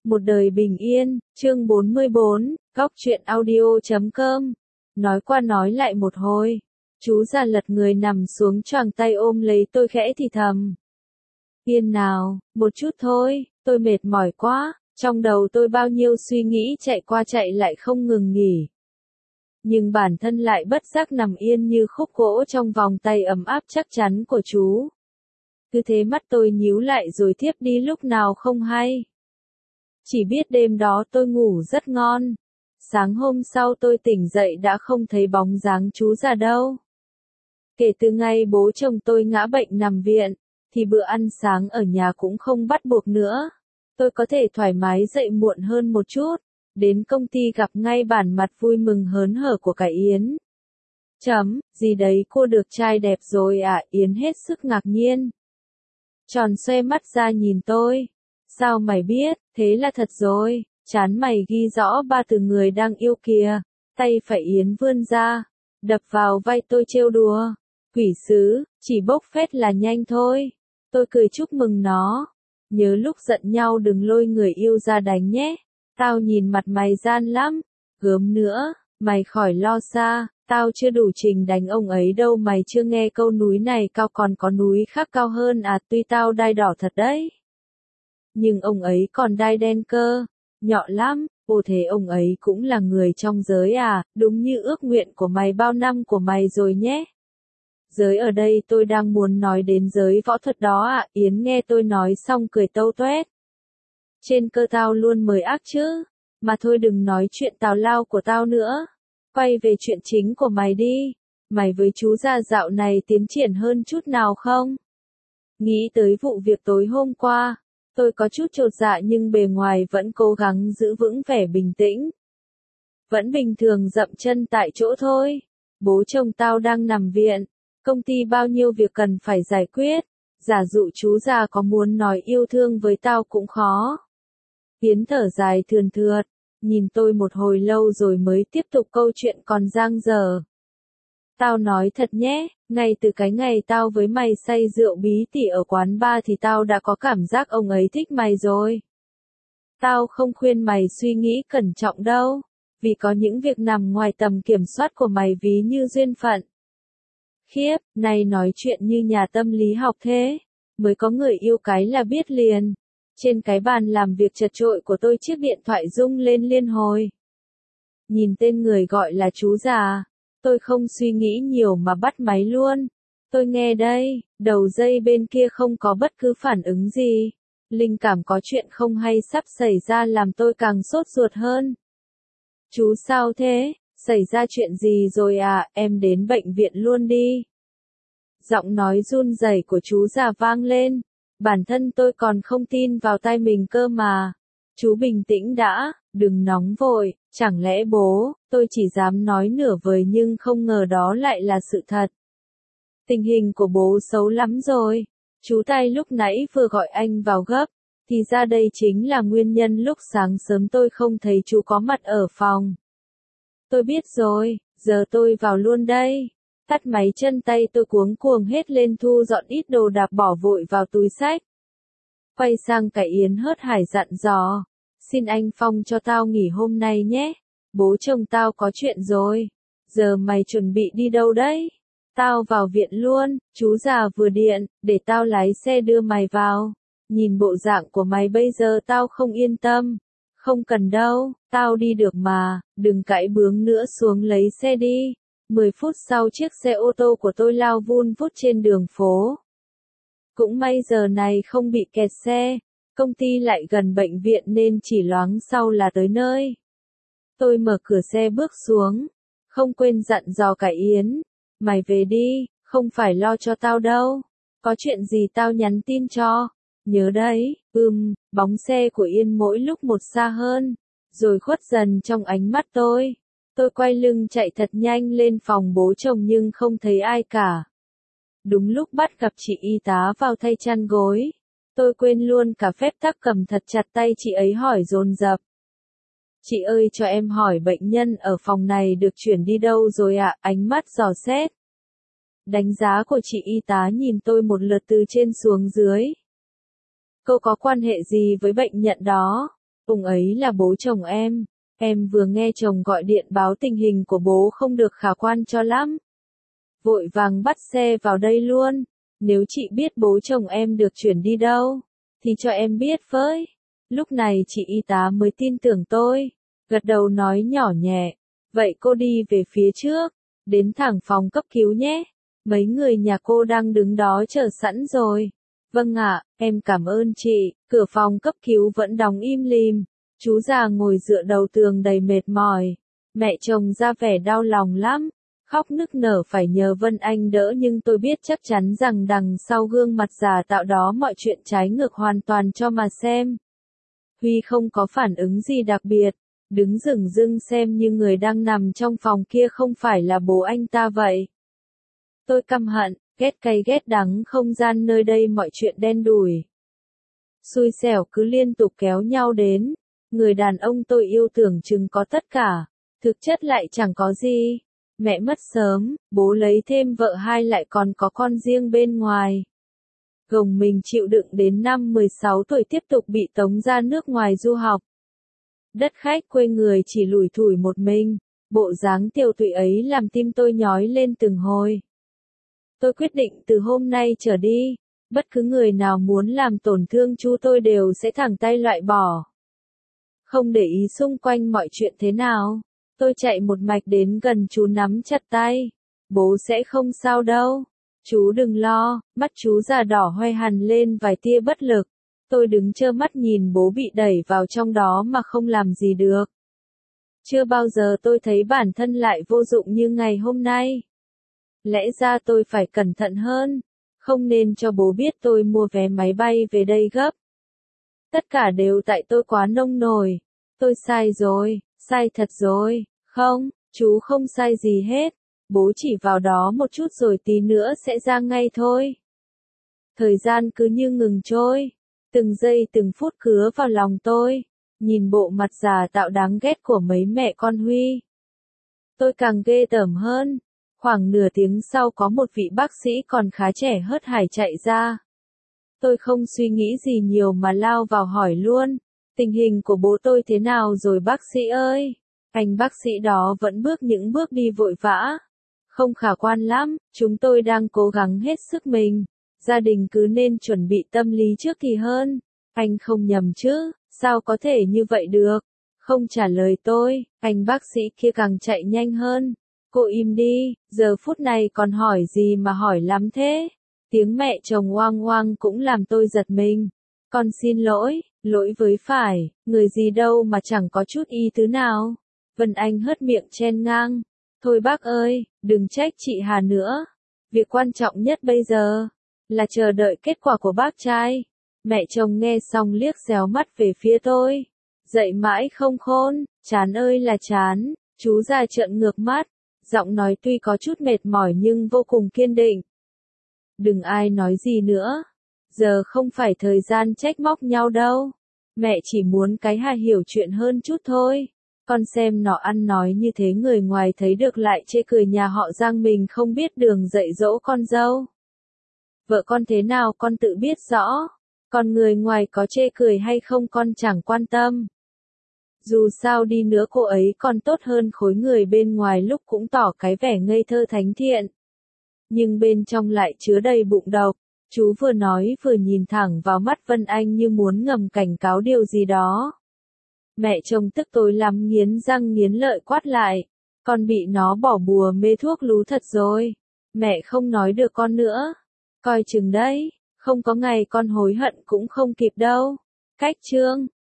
Một đời bình yên, chương 44, góc truyện audio.com. Nói qua nói lại một hồi, chú già lật người nằm xuống choàng tay ôm lấy tôi khẽ thì thầm. Yên nào, một chút thôi, tôi mệt mỏi quá, trong đầu tôi bao nhiêu suy nghĩ chạy qua chạy lại không ngừng nghỉ. Nhưng bản thân lại bất giác nằm yên như khúc gỗ trong vòng tay ấm áp chắc chắn của chú. Cứ thế mắt tôi nhíu lại rồi thiếp đi lúc nào không hay. Chỉ biết đêm đó tôi ngủ rất ngon. Sáng hôm sau tôi tỉnh dậy đã không thấy bóng dáng chú già đâu. Kể từ ngày bố chồng tôi ngã bệnh nằm viện, thì bữa ăn sáng ở nhà cũng không bắt buộc nữa. Tôi có thể thoải mái dậy muộn hơn một chút, đến công ty gặp ngay bản mặt vui mừng hớn hở của cả Yến. Gì đấy cô được trai đẹp rồi à? Yến hết sức ngạc nhiên. Tròn xoe mắt ra nhìn tôi. Sao mày biết? Thế là thật rồi, trán mày ghi rõ ba từ người đang yêu kìa. Tay phải Yến vươn ra, đập vào vai tôi trêu đùa. Quỷ sứ, chỉ bốc phét là nhanh thôi. Tôi cười chúc mừng nó. Nhớ lúc giận nhau đừng lôi người yêu ra đánh nhé. Tao nhìn mặt mày gian lắm. Gớm nữa, mày khỏi lo xa, tao chưa đủ trình đánh ông ấy đâu. Mày chưa nghe câu núi này cao còn có núi khác cao hơn à? Tuy tao đai đỏ thật đấy, nhưng ông ấy còn đai đen cơ, nhọ lắm. Ồ thế ông ấy cũng là người trong giới à? Đúng như ước nguyện của mày bao năm của mày rồi nhé. Giới ở đây tôi đang muốn nói đến giới võ thuật đó ạ. Yến nghe tôi nói xong cười tâu toét. Trên cơ tao luôn mời ác chứ. Mà thôi đừng nói chuyện tào lao của tao nữa. Quay về chuyện chính của mày đi. Mày với chú già dạo này tiến triển hơn chút nào không? Nghĩ tới vụ việc tối hôm qua, tôi có chút chột dạ nhưng bề ngoài vẫn cố gắng giữ vững vẻ bình tĩnh. Vẫn bình thường dậm chân tại chỗ thôi. Bố chồng tao đang nằm viện. Công ty bao nhiêu việc cần phải giải quyết. Giả dụ chú già có muốn nói yêu thương với tao cũng khó. Yến thở dài thườn thượt, nhìn tôi một hồi lâu rồi mới tiếp tục câu chuyện còn dang dở. Tao nói thật nhé, ngay từ cái ngày tao với mày say rượu bí tỉ ở quán bar thì tao đã có cảm giác ông ấy thích mày rồi. Tao không khuyên mày suy nghĩ cẩn trọng đâu, vì có những việc nằm ngoài tầm kiểm soát của mày ví như duyên phận. Khiếp, này nói chuyện như nhà tâm lý học thế, mới có người yêu cái là biết liền. Trên cái bàn làm việc chật chội của tôi chiếc điện thoại rung lên liên hồi. Nhìn tên người gọi là chú già, tôi không suy nghĩ nhiều mà bắt máy luôn. Tôi nghe đây, đầu dây bên kia không có bất cứ phản ứng gì. Linh cảm có chuyện không hay sắp xảy ra làm tôi càng sốt ruột hơn. Chú sao thế? Xảy ra chuyện gì rồi à? Em đến bệnh viện luôn đi. Giọng nói run rẩy của chú già vang lên. Bản thân tôi còn không tin vào tai mình cơ mà. Chú bình tĩnh đã, đừng nóng vội, chẳng lẽ bố, tôi chỉ dám nói nửa vời nhưng không ngờ đó lại là sự thật. Tình hình của bố xấu lắm rồi. Chú Tay lúc nãy vừa gọi anh vào gấp, thì ra đây chính là nguyên nhân lúc sáng sớm tôi không thấy chú có mặt ở phòng. Tôi biết rồi, giờ tôi vào luôn đây. Tắt máy chân tay tôi cuống cuồng hết lên thu dọn ít đồ đạc bỏ vội vào túi xách. Quay sang cái Yến hớt hải dặn dò. Xin anh Phong cho tao nghỉ hôm nay nhé. Bố chồng tao có chuyện rồi. Giờ mày chuẩn bị đi đâu đấy? Tao vào viện luôn, chú già vừa điện, để tao lái xe đưa mày vào. Nhìn bộ dạng của mày bây giờ tao không yên tâm. Không cần đâu, tao đi được mà, đừng cãi bướng nữa xuống lấy xe đi. 10 phút sau chiếc xe ô tô của tôi lao vun vút trên đường phố. Cũng may giờ này không bị kẹt xe, công ty lại gần bệnh viện nên chỉ loáng sau là tới nơi. Tôi mở cửa xe bước xuống, không quên dặn dò cả Yến. Mày về đi, không phải lo cho tao đâu. Có chuyện gì tao nhắn tin cho. Nhớ đấy, bóng xe của Yên mỗi lúc một xa hơn, rồi khuất dần trong ánh mắt tôi. Tôi quay lưng chạy thật nhanh lên phòng bố chồng nhưng không thấy ai cả. Đúng lúc bắt gặp chị y tá vào thay chăn gối. Tôi quên luôn cả phép tắc cầm thật chặt tay chị ấy hỏi dồn dập. Chị ơi cho em hỏi bệnh nhân ở phòng này được chuyển đi đâu rồi ạ? Ánh mắt dò xét. Đánh giá của chị y tá nhìn tôi một lượt từ trên xuống dưới. Cô có quan hệ gì với bệnh nhân đó? Ông ấy là bố chồng em vừa nghe chồng gọi điện báo tình hình của bố không được khả quan cho lắm. Vội vàng bắt xe vào đây luôn, nếu chị biết bố chồng em được chuyển đi đâu, thì cho em biết với. Lúc này chị y tá mới tin tưởng tôi, gật đầu nói nhỏ nhẹ, vậy cô đi về phía trước, đến thẳng phòng cấp cứu nhé, mấy người nhà cô đang đứng đó chờ sẵn rồi. Vâng ạ, em cảm ơn chị, cửa phòng cấp cứu vẫn đóng im lìm, chú già ngồi dựa đầu tường đầy mệt mỏi, mẹ chồng ra vẻ đau lòng lắm, khóc nức nở phải nhờ Vân Anh đỡ nhưng tôi biết chắc chắn rằng đằng sau gương mặt giả tạo đó mọi chuyện trái ngược hoàn toàn cho mà xem. Huy không có phản ứng gì đặc biệt, đứng dửng dưng xem như người đang nằm trong phòng kia không phải là bố anh ta vậy. Tôi căm hận, ghét cay ghét đắng không gian nơi đây mọi chuyện đen đủi. Xui xẻo cứ liên tục kéo nhau đến, người đàn ông tôi yêu tưởng chừng có tất cả, thực chất lại chẳng có gì. Mẹ mất sớm, bố lấy thêm vợ hai lại còn có con riêng bên ngoài. Gồng mình chịu đựng đến năm 16 tuổi tiếp tục bị tống ra nước ngoài du học. Đất khách quê người chỉ lủi thủi một mình, bộ dáng tiều tụy ấy làm tim tôi nhói lên từng hồi. Tôi quyết định từ hôm nay trở đi, bất cứ người nào muốn làm tổn thương chú tôi đều sẽ thẳng tay loại bỏ. Không để ý xung quanh mọi chuyện thế nào, tôi chạy một mạch đến gần chú nắm chặt tay. Bố sẽ không sao đâu. Chú đừng lo, mắt chú già đỏ hoe hằn lên vài tia bất lực. Tôi đứng trơ mắt nhìn bố bị đẩy vào trong đó mà không làm gì được. Chưa bao giờ tôi thấy bản thân lại vô dụng như ngày hôm nay. Lẽ ra tôi phải cẩn thận hơn, không nên cho bố biết tôi mua vé máy bay về đây gấp. Tất cả đều tại tôi quá nông nổi. Tôi sai rồi, sai thật rồi. Không, chú không sai gì hết. Bố chỉ vào đó một chút rồi tí nữa sẽ ra ngay thôi. Thời gian cứ như ngừng trôi. Từng giây từng phút cứa vào lòng tôi. Nhìn bộ mặt già tạo đáng ghét của mấy mẹ con Huy. Tôi càng ghê tởm hơn. Khoảng nửa tiếng sau có một vị bác sĩ còn khá trẻ hớt hải chạy ra. Tôi không suy nghĩ gì nhiều mà lao vào hỏi luôn. Tình hình của bố tôi thế nào rồi bác sĩ ơi? Anh bác sĩ đó vẫn bước những bước đi vội vã. Không khả quan lắm, chúng tôi đang cố gắng hết sức mình. Gia đình cứ nên chuẩn bị tâm lý trước thì hơn. Anh không nhầm chứ, sao có thể như vậy được? Không trả lời tôi, anh bác sĩ kia càng chạy nhanh hơn. Cô im đi, giờ phút này còn hỏi gì mà hỏi lắm thế? Tiếng mẹ chồng oang oang cũng làm tôi giật mình. Con xin lỗi, lỗi với phải, người gì đâu mà chẳng có chút ý tứ nào. Vân Anh hớt miệng chen ngang. Thôi bác ơi, đừng trách chị Hà nữa. Việc quan trọng nhất bây giờ là chờ đợi kết quả của bác trai. Mẹ chồng nghe xong liếc réo mắt về phía tôi. Dậy mãi không khôn, chán ơi là chán. Chú già trợn ngược mắt, giọng nói tuy có chút mệt mỏi nhưng vô cùng kiên định. Đừng ai nói gì nữa. Giờ không phải thời gian trách móc nhau đâu. Mẹ chỉ muốn cái Hà hiểu chuyện hơn chút thôi. Con xem nó ăn nói như thế người ngoài thấy được lại chê cười nhà họ Giang mình không biết đường dạy dỗ con dâu. Vợ con thế nào con tự biết rõ. Còn người ngoài có chê cười hay không con chẳng quan tâm. Dù sao đi nữa cô ấy còn tốt hơn khối người bên ngoài lúc cũng tỏ cái vẻ ngây thơ thánh thiện. Nhưng bên trong lại chứa đầy bụng độc. Chú vừa nói vừa nhìn thẳng vào mắt Vân Anh như muốn ngầm cảnh cáo điều gì đó. Mẹ chồng tức tối lắm nghiến răng nghiến lợi quát lại. Con bị nó bỏ bùa mê thuốc lú thật rồi. Mẹ không nói được con nữa. Coi chừng đấy, không có ngày con hối hận cũng không kịp đâu. Cách chương